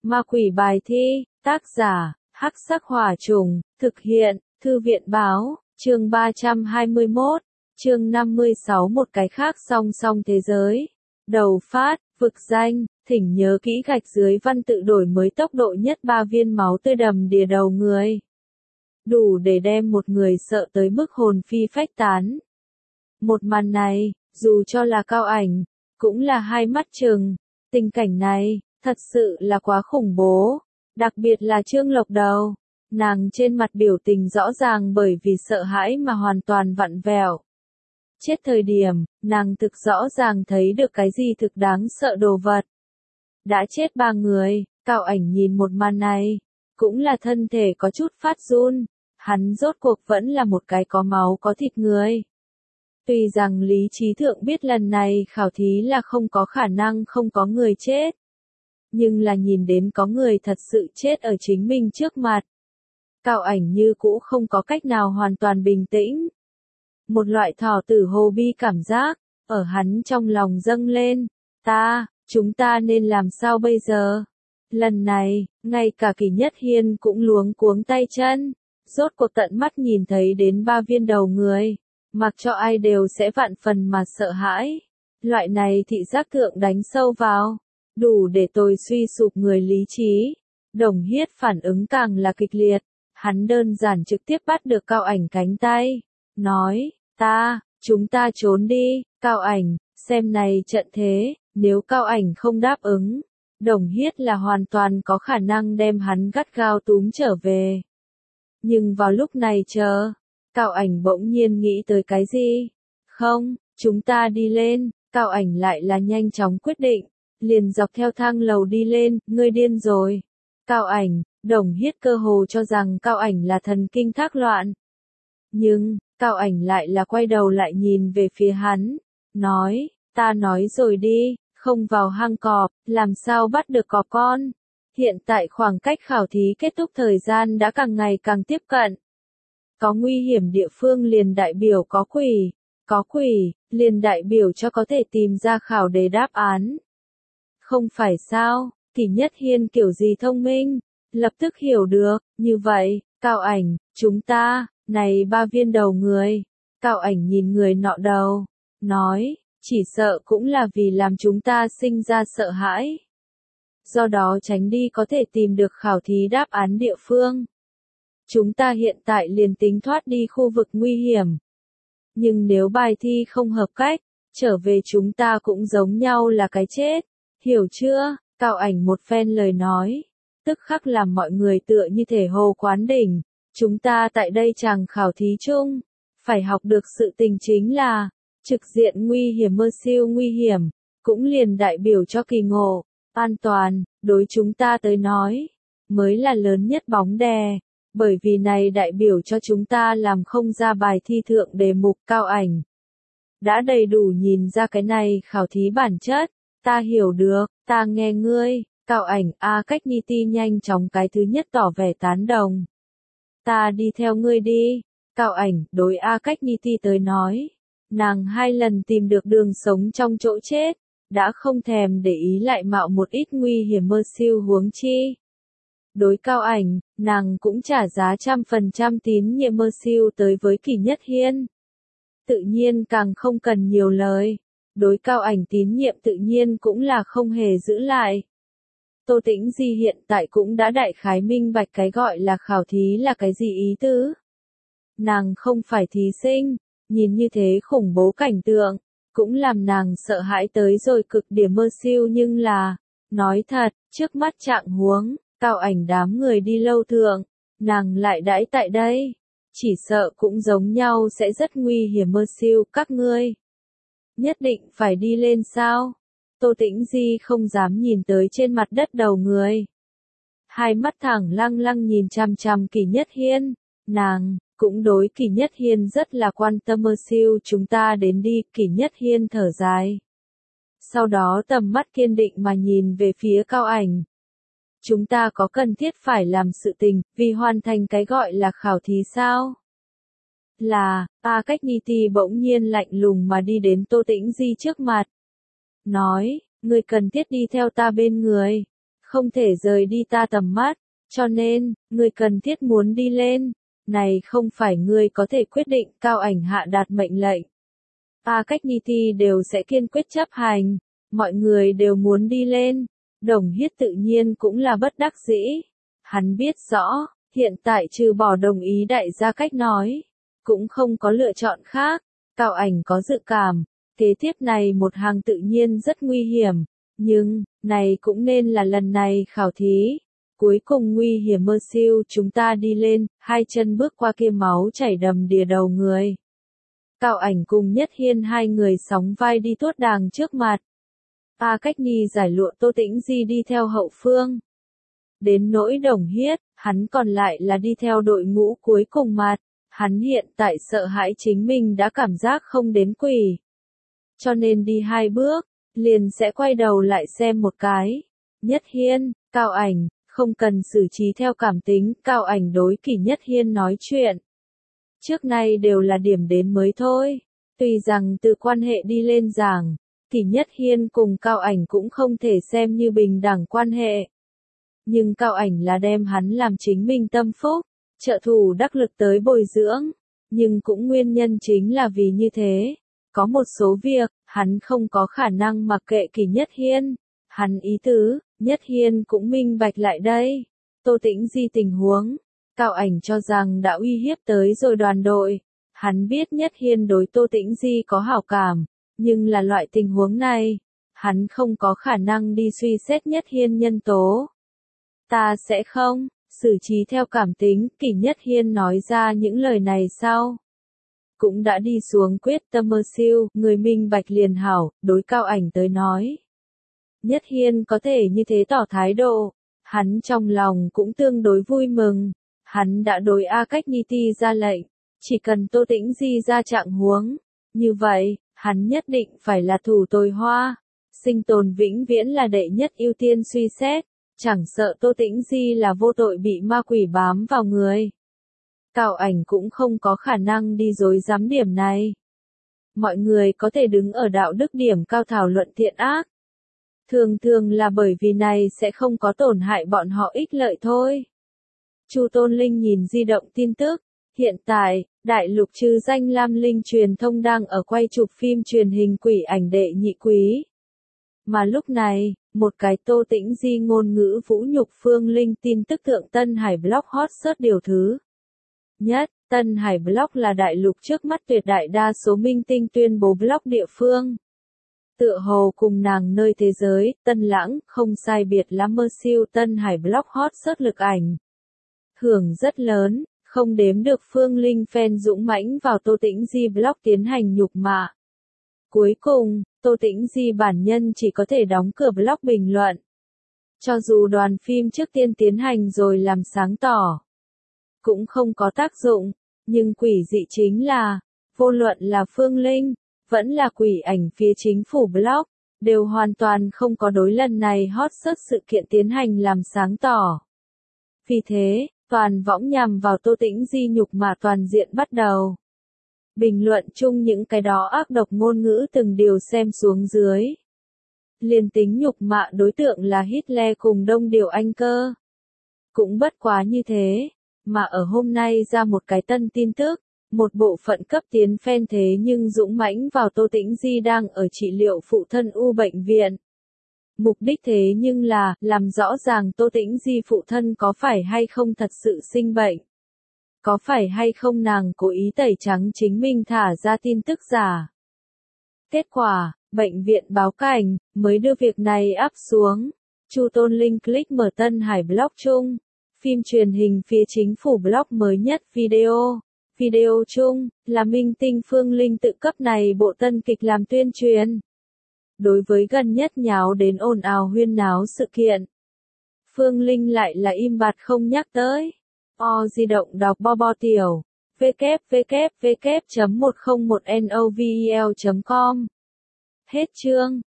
Ma quỷ bài thi, tác giả, Hắc Sắc Hỏa Trùng, thực hiện, Thư viện báo, chương 321, chương 56 một cái khác song song thế giới. Đầu phát, vực danh, thỉnh nhớ kỹ gạch dưới văn tự đổi mới tốc độ nhất 3 viên máu tươi đầm đìa đầu người. Đủ để đem một người sợ tới mức hồn phi phách tán. Một màn này, dù cho là Cao Ảnh, cũng là hai mắt trừng. Tình cảnh này, thật sự là quá khủng bố. Đặc biệt là Trương Lộc Đầu. Nàng trên mặt biểu tình rõ ràng bởi vì sợ hãi mà hoàn toàn vặn vẹo. Chết thời điểm, nàng thực rõ ràng thấy được cái gì thực đáng sợ đồ vật. Đã chết 3 người, Cao Ảnh nhìn một màn này, cũng là thân thể có chút phát run. Hắn rốt cuộc vẫn là một cái có máu có thịt người. Tuy rằng lý trí thượng biết lần này khảo thí là không có khả năng không có người chết. Nhưng là nhìn đến có người thật sự chết ở chính mình trước mặt. Cao Ảnh như cũ không có cách nào hoàn toàn bình tĩnh. Một loại thỏ tử hồ bi cảm giác, ở hắn trong lòng dâng lên. Chúng ta nên làm sao bây giờ? Lần này, ngay cả Kỳ Nhất Hiên cũng luống cuống tay chân. Rốt cuộc tận mắt nhìn thấy đến 3 viên đầu người. Mặc cho ai đều sẽ vạn phần mà sợ hãi. Loại này thị giác thượng đánh sâu vào. Đủ để tôi suy sụp người lý trí. Đồng Hiết phản ứng càng là kịch liệt. Hắn đơn giản trực tiếp bắt được Cao Ảnh cánh tay. Nói, chúng ta trốn đi, Cao Ảnh, xem này trận thế, nếu Cao Ảnh không đáp ứng. Đồng Hiết là hoàn toàn có khả năng đem hắn gắt gao túm trở về. Nhưng vào lúc này Cao Ảnh bỗng nhiên nghĩ tới cái gì? Không, chúng ta đi lên, Cao Ảnh lại là nhanh chóng quyết định, liền dọc theo thang lầu đi lên, ngươi điên rồi. Cao Ảnh, Đồng Hiết cơ hồ cho rằng Cao Ảnh là thần kinh thác loạn. Nhưng, Cao Ảnh lại là quay đầu lại nhìn về phía hắn, nói, ta nói rồi đi, không vào hang cọp, làm sao bắt được cọp con. Hiện tại khoảng cách khảo thí kết thúc thời gian đã càng ngày càng tiếp cận. Có nguy hiểm địa phương liền đại biểu có quỷ, liền đại biểu cho có thể tìm ra khảo đề đáp án. Không phải sao, Kỳ Nhất Hiên kiểu gì thông minh, lập tức hiểu được, như vậy, Cao Ảnh, chúng ta, này 3 viên đầu người. Cao Ảnh nhìn người nọ đầu, nói, chỉ sợ cũng là vì làm chúng ta sinh ra sợ hãi. Do đó tránh đi có thể tìm được khảo thí đáp án địa phương. Chúng ta hiện tại liền tính thoát đi khu vực nguy hiểm. Nhưng nếu bài thi không hợp cách, trở về chúng ta cũng giống nhau là cái chết. Hiểu chưa? Cao Ảnh một phen lời nói. Tức khắc làm mọi người tựa như thể hồ quán đỉnh. Chúng ta tại đây chàng khảo thí chung. Phải học được sự tình chính là, trực diện nguy hiểm mơ siêu nguy hiểm. Cũng liền đại biểu cho kỳ ngộ. An toàn, đối chúng ta tới nói, mới là lớn nhất bóng đè. Bởi vì này đại biểu cho chúng ta làm không ra bài thi thượng đề mục. Cao Ảnh đã đầy đủ nhìn ra cái này khảo thí bản chất. Ta hiểu được, ta nghe ngươi. Cao Ảnh Cách Nhi Ti nhanh chóng cái thứ nhất tỏ vẻ tán đồng. Ta đi theo ngươi đi. Cao Ảnh đối Cách Nhi Ti tới nói. Nàng 2 lần tìm được đường sống trong chỗ chết. Đã không thèm để ý lại mạo một ít nguy hiểm mơ siêu huống chi. Đối Cao Ảnh, nàng cũng trả giá 100% tín nhiệm mơ siêu tới với Kỳ Nhất Hiên. Tự nhiên càng không cần nhiều lời. Đối Cao Ảnh tín nhiệm tự nhiên cũng là không hề giữ lại. Tô Tĩnh Di hiện tại cũng đã đại khái minh bạch cái gọi là khảo thí là cái gì ý tứ. Nàng không phải thí sinh, nhìn như thế khủng bố cảnh tượng. Cũng làm nàng sợ hãi tới rồi cực điểm mơ siêu nhưng là, nói thật, trước mắt trạng huống, Cao Ảnh đám người đi lâu thượng, nàng lại đãi tại đây, chỉ sợ cũng giống nhau sẽ rất nguy hiểm mơ siêu các ngươi. Nhất định phải đi lên sao? Tô Tĩnh Di không dám nhìn tới trên mặt đất đầu người. Hai mắt thẳng lăng lăng nhìn chằm chằm Kỳ Nhất Hiên, nàng cũng đối Kỳ Nhất Hiên rất là quan tâm mơ siêu chúng ta đến đi, Kỳ Nhất Hiên thở dài. Sau đó tầm mắt kiên định mà nhìn về phía Cao Ảnh. Chúng ta có cần thiết phải làm sự tình, vì hoàn thành cái gọi là khảo thí sao? Là, Cách Nhi Ti bỗng nhiên lạnh lùng mà đi đến Tô Tĩnh Di trước mặt. Nói, ngươi cần thiết đi theo ta bên người. không thể rời đi ta tầm mắt, cho nên, ngươi cần thiết muốn đi lên. Này không phải ngươi có thể quyết định, Cao Ảnh hạ đạt mệnh lệnh. A Cách Ni Ti đều sẽ kiên quyết chấp hành, mọi người đều muốn đi lên. Đồng Hiết tự nhiên cũng là bất đắc dĩ. Hắn biết rõ, hiện tại trừ bỏ đồng ý đại gia cách nói, cũng không có lựa chọn khác. Cao Ảnh có dự cảm, kế tiếp này một hàng tự nhiên rất nguy hiểm, nhưng, này cũng nên là lần này khảo thí. Cuối cùng nguy hiểm mơ siêu chúng ta đi lên, hai chân bước qua kia máu chảy đầm đìa đầu người. Cao Ảnh cùng Nhất Hiên hai người sóng vai đi tuốt đàng trước mặt. A Cách Ni giải lụa Tô Tĩnh Di đi theo hậu phương. Đến nỗi Đồng Hiết, hắn còn lại là đi theo đội ngũ cuối cùng mặt. Hắn hiện tại sợ hãi chính mình đã cảm giác không đến quỷ. Cho nên đi hai bước, liền sẽ quay đầu lại xem một cái. Nhất Hiên, Cao Ảnh, không cần xử trí theo cảm tính, Cao Ảnh đối Kỷ Nhất Hiên nói chuyện. Trước nay đều là điểm đến mới thôi. Tuy rằng từ quan hệ đi lên giảng, Kỷ Nhất Hiên cùng Cao Ảnh cũng không thể xem như bình đẳng quan hệ. Nhưng Cao Ảnh là đem hắn làm chính mình tâm phúc, trợ thủ đắc lực tới bồi dưỡng. Nhưng cũng nguyên nhân chính là vì như thế. Có một số việc, hắn không có khả năng mặc kệ Kỷ Nhất Hiên. Hắn ý tứ, Nhất Hiên cũng minh bạch lại đây. Tô Tĩnh Di tình huống, Cao Ảnh cho rằng đã uy hiếp tới rồi đoàn đội. Hắn biết Nhất Hiên đối Tô Tĩnh Di có hảo cảm, nhưng là loại tình huống này, hắn không có khả năng đi suy xét Nhất Hiên nhân tố. Ta sẽ không, xử trí theo cảm tính, Kỷ Nhất Hiên nói ra những lời này sau. Cũng đã đi xuống quyết tâm mơ siêu, người minh bạch liền hảo, đối Cao Ảnh tới nói. Nhất Hiên có thể như thế tỏ thái độ, hắn trong lòng cũng tương đối vui mừng. Hắn đã đối A Cách Ni Ti ra lệnh, chỉ cần Tô Tĩnh Di ra trạng huống. Như vậy, hắn nhất định phải là thủ tồi hoa. Sinh tồn vĩnh viễn là đệ nhất ưu tiên suy xét, chẳng sợ Tô Tĩnh Di là vô tội bị ma quỷ bám vào người. Cao Ảnh cũng không có khả năng đi dối dám điểm này. Mọi người có thể đứng ở đạo đức điểm cao thảo luận thiện ác. Thường thường là bởi vì này sẽ không có tổn hại bọn họ ích lợi thôi. Chu Tôn Linh nhìn di động tin tức. Hiện tại, đại lục trừ danh Lam Linh truyền thông đang ở quay chụp phim truyền hình Quỷ Ảnh đệ nhị quý. Mà lúc này, một cái Tô Tĩnh Di ngôn ngữ vũ nhục Phương Linh tin tức thượng Tân Hải Blog hot search điều thứ nhất. Tân Hải Blog là đại lục trước mắt tuyệt đại đa số minh tinh tuyên bố blog địa phương. Tựa hồ cùng nàng nơi thế giới, Tân Lãng, không sai biệt lắm mơ siêu Tân Hải Blog hot search lực ảnh. Hưởng rất lớn, không đếm được Phương Linh fan dũng mãnh vào Tô Tĩnh Di blog tiến hành nhục mạ. Cuối cùng, Tô Tĩnh Di bản nhân chỉ có thể đóng cửa blog bình luận. Cho dù đoàn phim trước tiên tiến hành rồi làm sáng tỏ, cũng không có tác dụng, nhưng quỷ dị chính là, vô luận là Phương Linh, vẫn là Quỷ Ảnh phía chính phủ blog, đều hoàn toàn không có đối lần này hot search sự kiện tiến hành làm sáng tỏ. Vì thế, toàn võng nhằm vào Tô Tĩnh Di nhục mạ toàn diện bắt đầu. Bình luận chung những cái đó ác độc ngôn ngữ từng điều xem xuống dưới. Liên tính nhục mạ đối tượng là Hitler cùng Đông Điều Anh cơ. Cũng bất quá như thế, mà ở hôm nay ra một cái tân tin tức, một bộ phận cấp tiến fan thế nhưng dũng mãnh vào Tô Tĩnh Di đang ở trị liệu phụ thân u bệnh viện. Mục đích thế nhưng là, làm rõ ràng Tô Tĩnh Di phụ thân có phải hay không thật sự sinh bệnh. Có phải hay không nàng cố ý tẩy trắng chính mình thả ra tin tức giả. Kết quả, bệnh viện báo cảnh, mới đưa việc này áp xuống. Chu Tôn Linh click mở Tân Hải blog chung. Phim truyền hình phía chính phủ blog mới nhất video. Video chung, là minh tinh Phương Linh tự cấp này bộ tân kịch làm tuyên truyền. Đối với gần nhất nháo đến ồn ào huyên náo sự kiện, Phương Linh lại là im bặt không nhắc tới. Di động đọc bo bo tiểu, www.101novel.com. Hết chương.